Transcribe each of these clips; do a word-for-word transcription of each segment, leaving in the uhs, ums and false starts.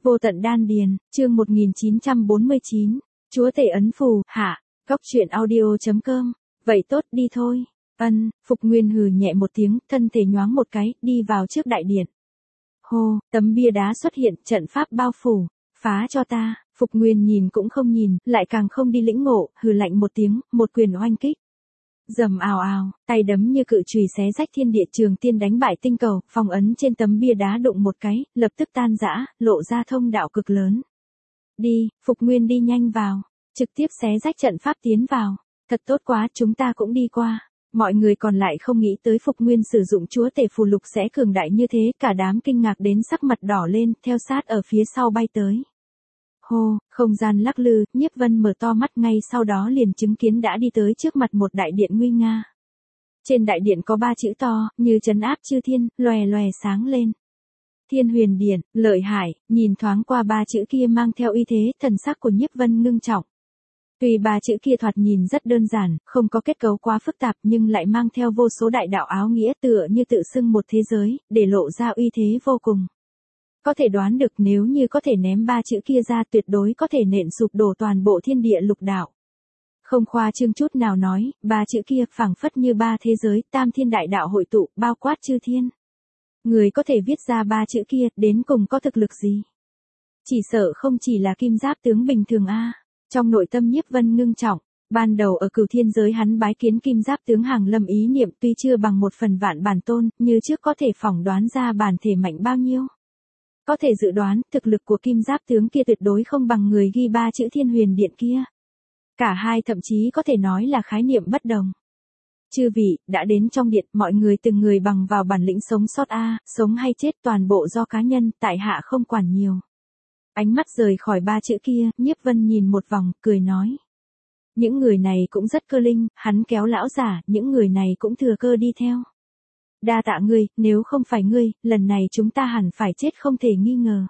Vô tận đan điền, chương một nghìn chín trăm bốn mươi chín, chúa tể ấn phù, hạ, góc truyện audio.com, vậy tốt đi thôi, ân, Phục Nguyên hừ nhẹ một tiếng, thân thể nhoáng một cái, đi vào trước đại điện. Hô, tấm bia đá xuất hiện, trận pháp bao phủ, phá cho ta, Phục Nguyên nhìn cũng không nhìn, lại càng không đi lĩnh ngộ, hừ lạnh một tiếng, một quyền oanh kích. Rầm ào ào, tay đấm như cự chùy xé rách thiên địa, trường tiên đánh bại tinh cầu, phong ấn trên tấm bia đá đụng một cái, lập tức tan rã, lộ ra thông đạo cực lớn. Đi, Phục Nguyên đi nhanh vào, trực tiếp xé rách trận pháp tiến vào, thật tốt quá, chúng ta cũng đi qua. Mọi người còn lại không nghĩ tới Phục Nguyên sử dụng chúa tể phù lục sẽ cường đại như thế, cả đám kinh ngạc đến sắc mặt đỏ lên, theo sát ở phía sau bay tới. Hô, không gian lắc lư, Nhiếp Vân mở to mắt, ngay sau đó liền chứng kiến đã đi tới trước mặt một đại điện nguy nga. Trên đại điện có ba chữ to, như trấn áp chư thiên, lòe lòe sáng lên. Thiên Huyền Điện, lợi hại, nhìn thoáng qua ba chữ kia mang theo uy thế, thần sắc của Nhiếp Vân ngưng trọng. Tuy ba chữ kia thoạt nhìn rất đơn giản, không có kết cấu quá phức tạp nhưng lại mang theo vô số đại đạo áo nghĩa, tựa như tự xưng một thế giới, để lộ ra uy thế vô cùng. Có thể đoán được nếu như có thể ném ba chữ kia ra, tuyệt đối có thể nện sụp đổ toàn bộ thiên địa lục đạo. Không khoa trương chút nào nói, ba chữ kia phảng phất như ba thế giới, tam thiên đại đạo hội tụ, bao quát chư thiên. Người có thể viết ra ba chữ kia, đến cùng có thực lực gì? Chỉ sợ không chỉ là kim giáp tướng bình thường a. Trong nội tâm Nhiếp Vân ngưng trọng, ban đầu ở Cửu Thiên giới hắn bái kiến kim giáp tướng hàng lâm ý niệm, tuy chưa bằng một phần vạn bản tôn, như trước có thể phỏng đoán ra bản thể mạnh bao nhiêu. Có thể dự đoán, thực lực của kim giáp tướng kia tuyệt đối không bằng người ghi ba chữ Thiên Huyền Điện kia. Cả hai thậm chí có thể nói là khái niệm bất đồng. Chư vị, đã đến trong điện, mọi người từng người bằng vào bản lĩnh sống sót a, sống hay chết toàn bộ do cá nhân, tại hạ không quản nhiều. Ánh mắt rời khỏi ba chữ kia, Nhiếp Vân nhìn một vòng, cười nói. Những người này cũng rất cơ linh, hắn kéo lão giả, những người này cũng thừa cơ đi theo. Đa tạ ngươi, nếu không phải ngươi, lần này chúng ta hẳn phải chết không thể nghi ngờ.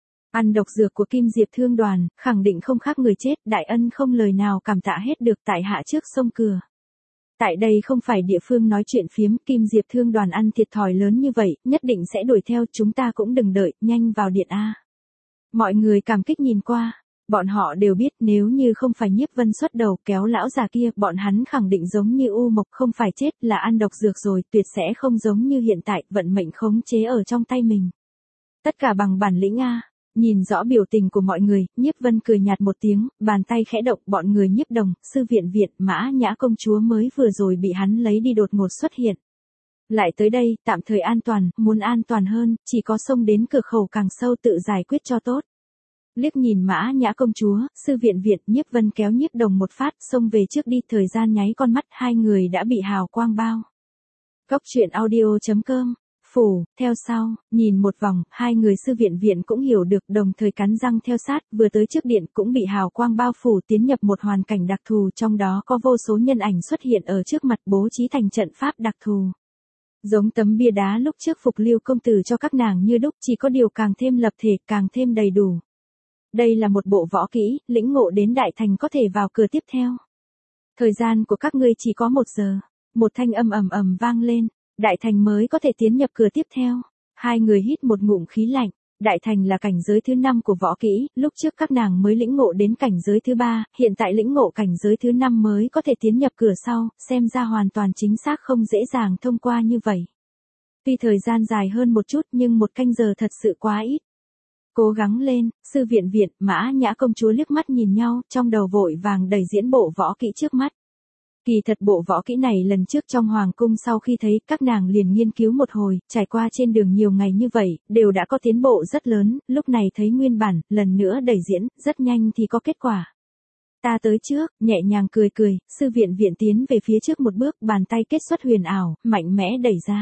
Ăn độc dược của Kim Diệp Thương Đoàn, khẳng định không khác người chết, đại ân không lời nào cảm tạ hết được, tại hạ trước sông cửa. Tại đây không phải địa phương nói chuyện phiếm, Kim Diệp Thương Đoàn ăn thiệt thòi lớn như vậy, nhất định sẽ đuổi theo, chúng ta cũng đừng đợi, nhanh vào điện a. Mọi người cảm kích nhìn qua, bọn họ đều biết nếu như không phải Nhiếp Vân xuất đầu kéo lão già kia, bọn hắn khẳng định giống như U Mộc, không phải chết là ăn độc dược rồi, tuyệt sẽ không giống như hiện tại, vận mệnh khống chế ở trong tay mình. Tất cả bằng bản lĩnh a. Nhìn rõ biểu tình của mọi người, Nhiếp Vân cười nhạt một tiếng, bàn tay khẽ động, bọn người Nhiếp Đồng, Sư Viện Viện, Mã Nhã công chúa mới vừa rồi bị hắn lấy đi đột ngột xuất hiện. Lại tới đây, tạm thời an toàn, muốn an toàn hơn, chỉ có xông đến cửa khẩu càng sâu tự giải quyết cho tốt. Liếc nhìn Mã Nhã công chúa, Sư Viện Viện, Nhiếp Vân kéo Nhiếp Đồng một phát, xông về trước đi, thời gian nháy con mắt, hai người đã bị hào quang bao. Góc truyện audio.com, phủ, theo sau, nhìn một vòng, hai người Sư Viện Viện cũng hiểu được, đồng thời cắn răng theo sát, vừa tới trước điện cũng bị hào quang bao phủ, tiến nhập một hoàn cảnh đặc thù, trong đó có vô số nhân ảnh xuất hiện ở trước mặt, bố trí thành trận pháp đặc thù. Giống tấm bia đá lúc trước Phục Lưu công tử cho các nàng như đúc, chỉ có điều càng thêm lập thể, càng thêm đầy đủ. Đây là một bộ võ kỹ, lĩnh ngộ đến đại thành có thể vào cửa tiếp theo. Thời gian của các ngươi chỉ có một giờ. Một thanh âm ầm ầm vang lên, đại thành mới có thể tiến nhập cửa tiếp theo. Hai người hít một ngụm khí lạnh. Đại thành là cảnh giới thứ năm của võ kỹ, lúc trước các nàng mới lĩnh ngộ đến cảnh giới thứ ba, hiện tại lĩnh ngộ cảnh giới thứ năm mới có thể tiến nhập cửa sau, xem ra hoàn toàn chính xác không dễ dàng thông qua như vậy. Tuy thời gian dài hơn một chút nhưng một canh giờ thật sự quá ít. Cố gắng lên, Sư Viện Viện, Mã Nhã công chúa liếc mắt nhìn nhau, trong đầu vội vàng đầy diễn bộ võ kỹ trước mắt. Kỳ thật bộ võ kỹ này lần trước trong hoàng cung sau khi thấy, các nàng liền nghiên cứu một hồi, trải qua trên đường nhiều ngày như vậy, đều đã có tiến bộ rất lớn, lúc này thấy nguyên bản, lần nữa đẩy diễn, rất nhanh thì có kết quả. Ta tới trước, nhẹ nhàng cười cười, Sư Viện Viện tiến về phía trước một bước, bàn tay kết xuất huyền ảo, mạnh mẽ đẩy ra.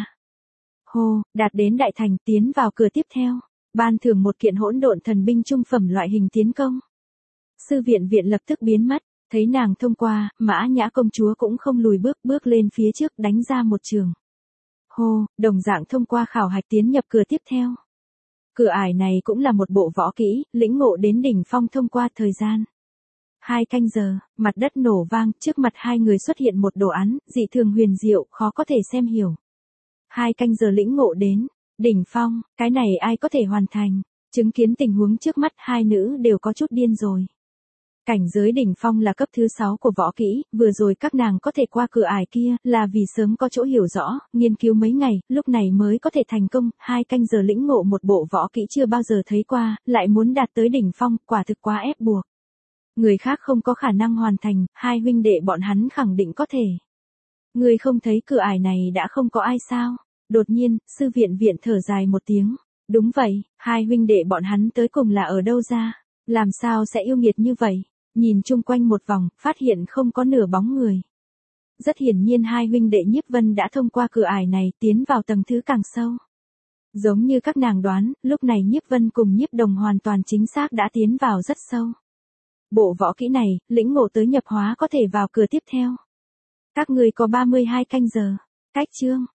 Hô, đạt đến đại thành, tiến vào cửa tiếp theo. Ban thưởng một kiện hỗn độn thần binh trung phẩm loại hình tiến công. Sư Viện Viện lập tức biến mất, thấy nàng thông qua, Mã Nhã công chúa cũng không lùi bước, bước lên phía trước đánh ra một trường. Hô, đồng dạng thông qua khảo hạch tiến nhập cửa tiếp theo. Cửa ải này cũng là một bộ võ kỹ, lĩnh ngộ đến đỉnh phong thông qua thời gian. Hai canh giờ, mặt đất nổ vang, trước mặt hai người xuất hiện một đồ án, dị thường huyền diệu, khó có thể xem hiểu. Hai canh giờ lĩnh ngộ đến đỉnh phong, cái này ai có thể hoàn thành? Chứng kiến tình huống trước mắt hai nữ đều có chút điên rồi. Cảnh giới đỉnh phong là cấp thứ sáu của võ kỹ, vừa rồi các nàng có thể qua cửa ải kia là vì sớm có chỗ hiểu rõ, nghiên cứu mấy ngày, lúc này mới có thể thành công, hai canh giờ lĩnh ngộ một bộ võ kỹ chưa bao giờ thấy qua, lại muốn đạt tới đỉnh phong, quả thực quá ép buộc. Người khác không có khả năng hoàn thành, hai huynh đệ bọn hắn khẳng định có thể. Người không thấy cửa ải này đã không có ai sao? Đột nhiên, sư viện viện thở dài một tiếng. Đúng vậy, hai huynh đệ bọn hắn tới cùng là ở đâu ra? Làm sao sẽ yêu nghiệt như vậy? Nhìn chung quanh một vòng, phát hiện không có nửa bóng người. Rất hiển nhiên hai huynh đệ Nhiếp Vân đã thông qua cửa ải này tiến vào tầng thứ càng sâu. Giống như các nàng đoán, lúc này Nhiếp Vân cùng Nhiếp Đồng hoàn toàn chính xác đã tiến vào rất sâu. Bộ võ kỹ này, lĩnh ngộ tới nhập hóa có thể vào cửa tiếp theo. Các ngươi có ba mươi hai canh giờ. Cách chương.